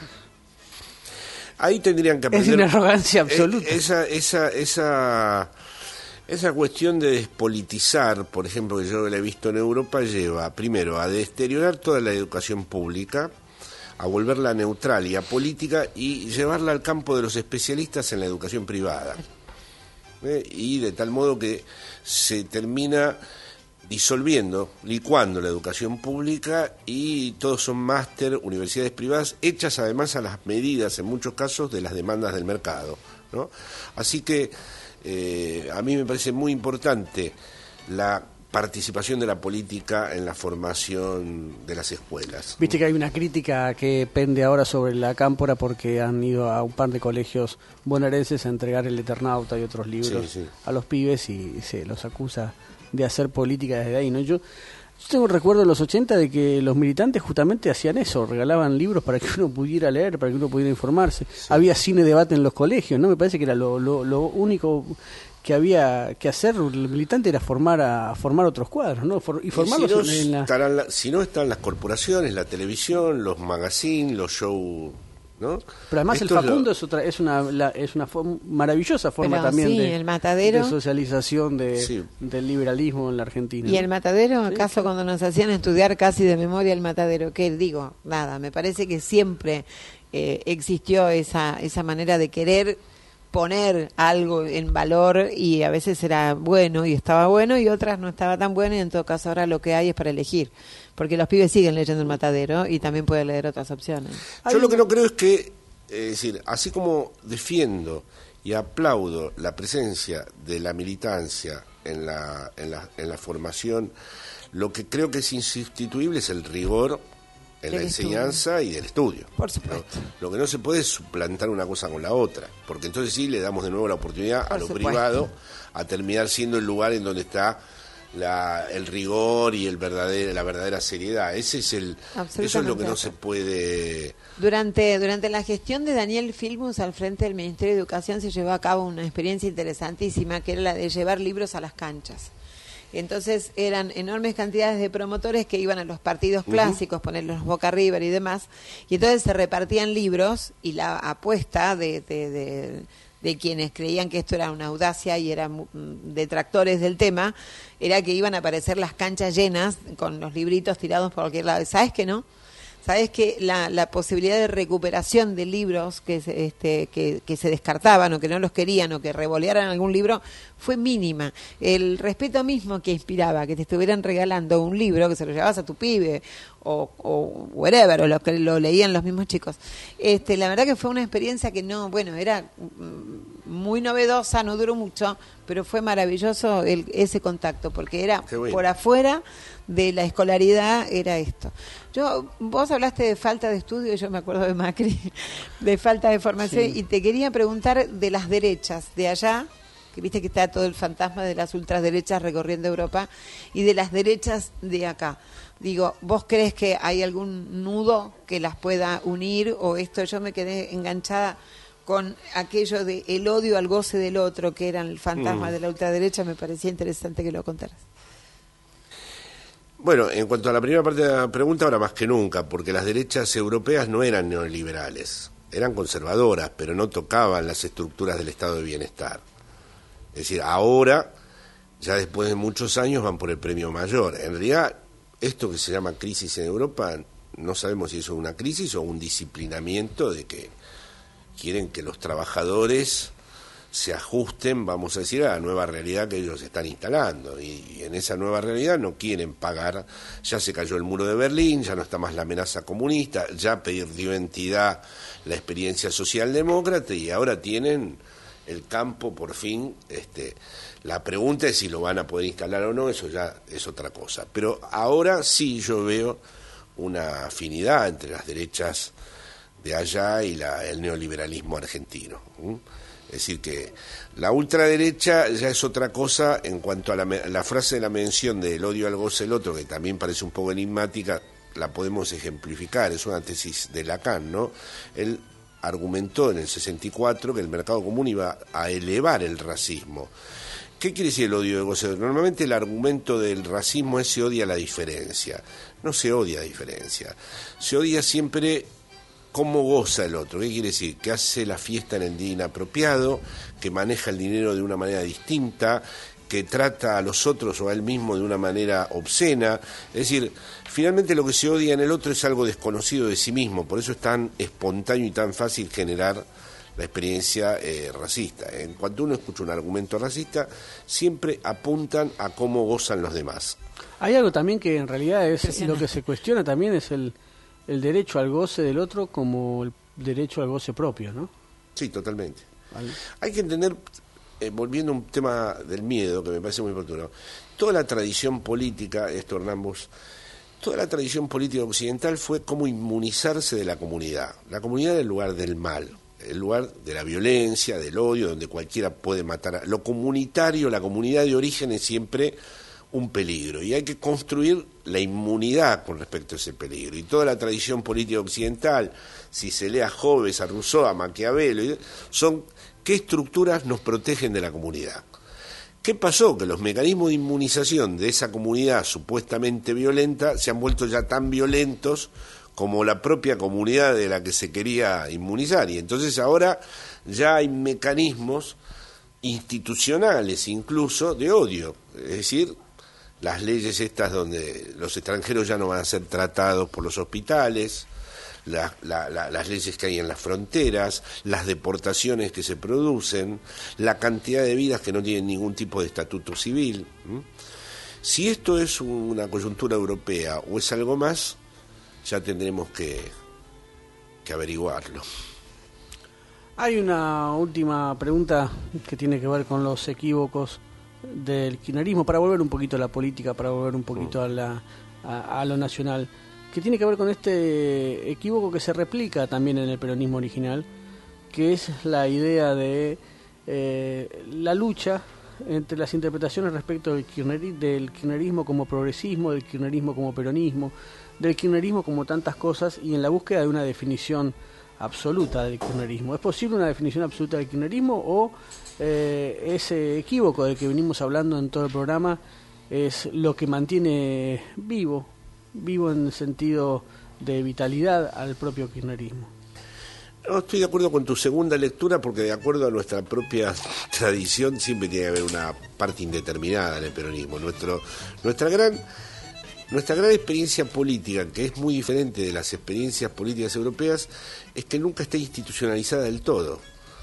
Ahí tendrían que Es aprender... una arrogancia absoluta. Eh, Esa, esa, esa, esa cuestión de despolitizar, por ejemplo, que yo la he visto en Europa, lleva primero a deteriorar toda la educación pública, a volverla neutral y apolítica y llevarla al campo de los especialistas en la educación privada. ¿Eh? Y de tal modo que se termina disolviendo, licuando la educación pública y todos son máster, universidades privadas, hechas además a las medidas, en muchos casos, de las demandas del mercado, ¿no? Así que eh, a mí me parece muy importante la participación de la política en la formación de las escuelas. Viste que hay una crítica que pende ahora sobre la cámpora porque han ido a un par de colegios bonaerenses a entregar El Eternauta y otros libros Sí, sí. a los pibes y se los acusa de hacer política desde ahí, ¿no? Yo, yo tengo un recuerdo en los ochenta de que los militantes justamente hacían eso, regalaban libros para que uno pudiera leer, para que uno pudiera informarse. Había cine debate en los colegios, ¿no? Me parece que era lo, lo, lo único que había que hacer el militante era formar a formar otros cuadros, ¿no? For, y formarlos si no, en, en la... estarán la, si no están las corporaciones, la televisión, los magazines, los shows, ¿no? Pero además Esto el Facundo es, lo... es otra es una la, es una form, maravillosa forma Pero también sí, de, el Matadero. de socialización de, sí. del liberalismo en la Argentina. Y el Matadero, Sí, acaso sí. cuando nos hacían estudiar casi de memoria el Matadero, ¿qué digo? Nada, me parece que siempre eh, existió esa esa manera de querer poner algo en valor, y a veces era bueno y estaba bueno y otras no estaba tan bueno, y en todo caso ahora lo que hay es para elegir, porque los pibes siguen leyendo el Matadero y también pueden leer otras opciones. Yo lo que no creo es que, es decir, así como defiendo y aplaudo la presencia de la militancia en la, en la, en la formación, lo que creo que es insustituible es el rigor en Del la enseñanza estudio. y del estudio. Por supuesto. Lo, lo que no se puede es suplantar una cosa con la otra, porque entonces sí le damos de nuevo la oportunidad Por a lo supuesto. privado a terminar siendo el lugar en donde está la, el rigor y el verdadero, la verdadera seriedad. Ese es el, eso es lo que no se puede. Durante, durante la gestión de Daniel Filmus al frente del Ministerio de Educación se llevó a cabo una experiencia interesantísima, que era la de llevar libros a las canchas. Entonces eran enormes cantidades de promotores que iban a los partidos clásicos, uh-huh. ponerlos Boca River y demás, y entonces se repartían libros, y la apuesta de, de, de, de quienes creían que esto era una audacia y eran detractores del tema, era que iban a aparecer las canchas llenas con los libritos tirados por cualquier lado. ¿Sabes que no? ¿Sabes que la, la posibilidad de recuperación de libros que se, este, que, que se descartaban o que no los querían o que revolearan algún libro fue mínima? El respeto mismo que inspiraba que te estuvieran regalando un libro, que se lo llevabas a tu pibe o, o whatever, o lo que lo leían los mismos chicos, este, la verdad que fue una experiencia que no, bueno, era muy novedosa, no duró mucho, pero fue maravilloso el, ese contacto, porque era bueno. por afuera de la escolaridad, era esto. Yo, vos hablaste de falta de estudio, yo me acuerdo de Macri, de falta de formación, sí. Y te quería preguntar de las derechas de allá, que viste que está todo el fantasma de las ultraderechas recorriendo Europa, y de las derechas de acá. Digo, ¿vos crees que hay algún nudo que las pueda unir, o esto? Yo me quedé enganchada con aquello de el odio al goce del otro, que era el fantasma mm. de la ultraderecha. Me parecía interesante que lo contaras. Bueno, en cuanto a la primera parte de la pregunta, ahora más que nunca, porque las derechas europeas no eran neoliberales, eran conservadoras, pero no tocaban las estructuras del estado de bienestar. Es decir, ahora, ya después de muchos años, van por el premio mayor. En realidad, esto que se llama crisis en Europa, no sabemos si eso es una crisis o un disciplinamiento de que quieren que los trabajadores se ajusten, vamos a decir, a la nueva realidad que ellos están instalando, y, y en esa nueva realidad no quieren pagar. Ya se cayó el muro de Berlín, ya no está más la amenaza comunista, ya perdió entidad la experiencia socialdemócrata, y ahora tienen el campo por fin. Este, la pregunta es si lo van a poder instalar o no, eso ya es otra cosa, pero ahora sí yo veo una afinidad entre las derechas de allá y la, el neoliberalismo argentino. ¿Mm? Es decir, que la ultraderecha ya es otra cosa. En cuanto a la, la frase de la mención del odio al goce del otro, que también parece un poco enigmática, la podemos ejemplificar, es una tesis de Lacan, ¿no? Él argumentó en el sesenta y cuatro que el mercado común iba a elevar el racismo. ¿Qué quiere decir el odio del goce del otro? Normalmente el argumento del racismo es se odia la diferencia. No se odia la diferencia, se odia siempre cómo goza el otro. ¿Qué quiere decir? Que hace la fiesta en el día inapropiado, que maneja el dinero de una manera distinta, que trata a los otros o a él mismo de una manera obscena. Es decir, finalmente lo que se odia en el otro es algo desconocido de sí mismo, por eso es tan espontáneo y tan fácil generar la experiencia eh, racista. En cuanto uno escucha un argumento racista, siempre apuntan a cómo gozan los demás. Hay algo también que en realidad es lo que se cuestiona también, es el el derecho al goce del otro como el derecho al goce propio, ¿no? Sí, totalmente. Al... Hay que entender, eh, volviendo a un tema del miedo, que me parece muy oportuno, toda la tradición política, esto Hernán, vos, toda la tradición política occidental fue cómo inmunizarse de la comunidad. La comunidad es el lugar del mal, el lugar de la violencia, del odio, donde cualquiera puede matar. A... Lo comunitario, la comunidad de origen es siempre un peligro, y hay que construir la inmunidad con respecto a ese peligro. Y toda la tradición política occidental, si se lee a Hobbes, a Rousseau, a Maquiavelo, son qué estructuras nos protegen de la comunidad. ¿Qué pasó? Que los mecanismos de inmunización de esa comunidad supuestamente violenta se han vuelto ya tan violentos como la propia comunidad de la que se quería inmunizar. Y entonces ahora ya hay mecanismos institucionales incluso de odio. Es decir, las leyes estas donde los extranjeros ya no van a ser tratados por los hospitales, la, la, la, las leyes que hay en las fronteras, las deportaciones que se producen, la cantidad de vidas que no tienen ningún tipo de estatuto civil. ¿Mm? Si esto es una coyuntura europea o es algo más, ya tendremos que, que averiguarlo. Hay una última pregunta que tiene que ver con los equívocos del kirchnerismo, para volver un poquito a la política, para volver un poquito a, la, a, a lo nacional, que tiene que ver con este equívoco que se replica también en el peronismo original, que es la idea de eh, la lucha entre las interpretaciones respecto del, kirchner, del kirchnerismo como progresismo, del kirchnerismo como peronismo, del kirchnerismo como tantas cosas, y en la búsqueda de una definición absoluta del kirchnerismo. ¿Es posible una definición absoluta del kirchnerismo o eh, ese equívoco del que venimos hablando en todo el programa es lo que mantiene vivo, vivo en el sentido de vitalidad al propio kirchnerismo? No estoy de acuerdo con tu segunda lectura, porque de acuerdo a nuestra propia tradición siempre tiene que haber una parte indeterminada en el peronismo. Nuestro, nuestra gran Nuestra gran experiencia política, que es muy diferente de las experiencias políticas europeas, es que nunca está institucionalizada del todo.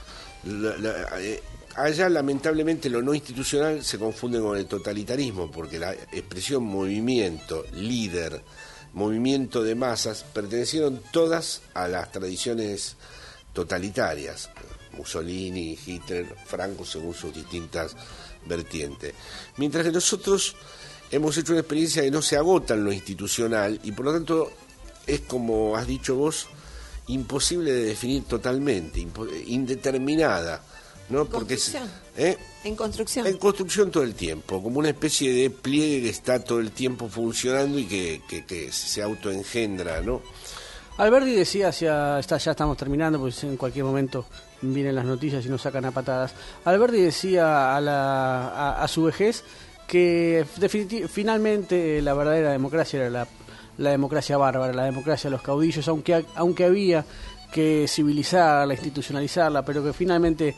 La, la, eh, allá, lamentablemente, lo no institucional se confunde con el totalitarismo, porque la expresión movimiento, líder, movimiento de masas, pertenecieron todas a las tradiciones totalitarias. Mussolini, Hitler, Franco, según sus distintas vertientes. Mientras que nosotros hemos hecho una experiencia que no se agota en lo institucional y por lo tanto es, como has dicho vos, imposible de definir totalmente, indeterminada, ¿no? Porque es, ¿eh? En construcción. En construcción todo el tiempo, como una especie de pliegue que está todo el tiempo funcionando y que, que, que se autoengendra, ¿no? Alberti decía, hacia, está, ya estamos terminando, pues en cualquier momento vienen las noticias y nos sacan a patadas. Alberti decía a, la, a, a su vejez que finalmente la verdadera democracia era la, la democracia bárbara, la democracia de los caudillos, aunque, aunque había que civilizarla, institucionalizarla, pero que finalmente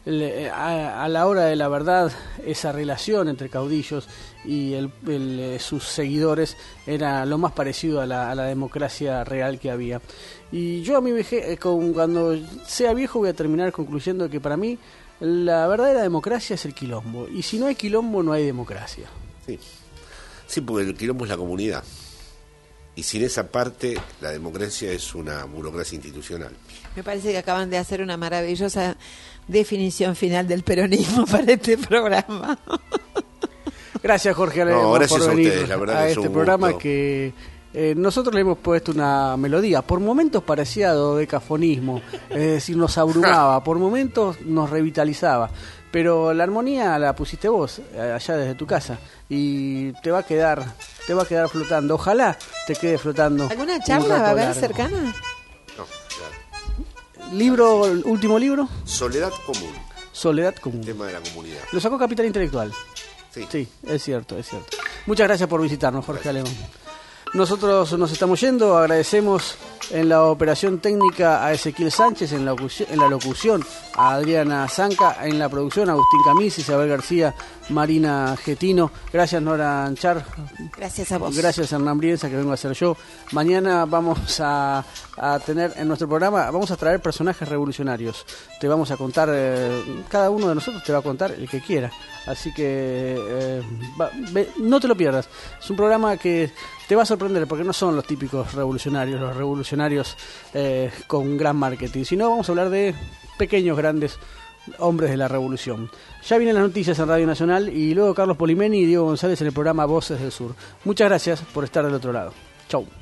a, a la hora de la verdad esa relación entre caudillos y el, el, sus seguidores era lo más parecido a la, a la democracia real que había. Y yo a mi vejez, cuando sea viejo, voy a terminar concluyendo que para mí la verdadera democracia es el quilombo, y si no hay quilombo no hay democracia. Sí, sí, porque el quilombo es la comunidad, y sin esa parte la democracia es una burocracia institucional. Me parece que acaban de hacer una maravillosa definición final del peronismo para este programa. Gracias, Jorge Alemán, no, gracias por a venir ustedes, la verdad a que este es un programa gusto. que Eh, nosotros le hemos puesto una melodía, por momentos parecía dodecafonismo, es decir, nos abrumaba, por momentos nos revitalizaba, pero la armonía la pusiste vos, allá desde tu casa, y te va a quedar, te va a quedar flotando, ojalá te quede flotando. ¿Alguna charla va a haber cercana? No, claro. ¿Libro, último libro? Soledad común. Soledad común. Tema de la comunidad. Lo sacó Capital Intelectual. Sí. Sí, es cierto, es cierto. Muchas gracias por visitarnos, Jorge Alemán. Nosotros nos estamos yendo, agradecemos en la operación técnica a Ezequiel Sánchez, en la locución, en la locución a Adriana Zanca, en la producción a Agustín Camis, Isabel García, Marina Getino. Gracias, Nora Anchar. Gracias a vos. Gracias, Hernán Brienza, que vengo a ser yo. Mañana vamos a, a tener en nuestro programa, vamos a traer personajes revolucionarios. Te vamos a contar, eh, cada uno de nosotros te va a contar el que quiera. Así que eh, va, ve, no te lo pierdas. Es un programa que te va a sorprender porque no son los típicos revolucionarios, los revolucionarios eh, con gran marketing, sino vamos a hablar de pequeños, grandes hombres de la revolución. Ya vienen las noticias en Radio Nacional y luego Carlos Polimeni y Diego González en el programa Voces del Sur. Muchas gracias por estar del otro lado. Chau.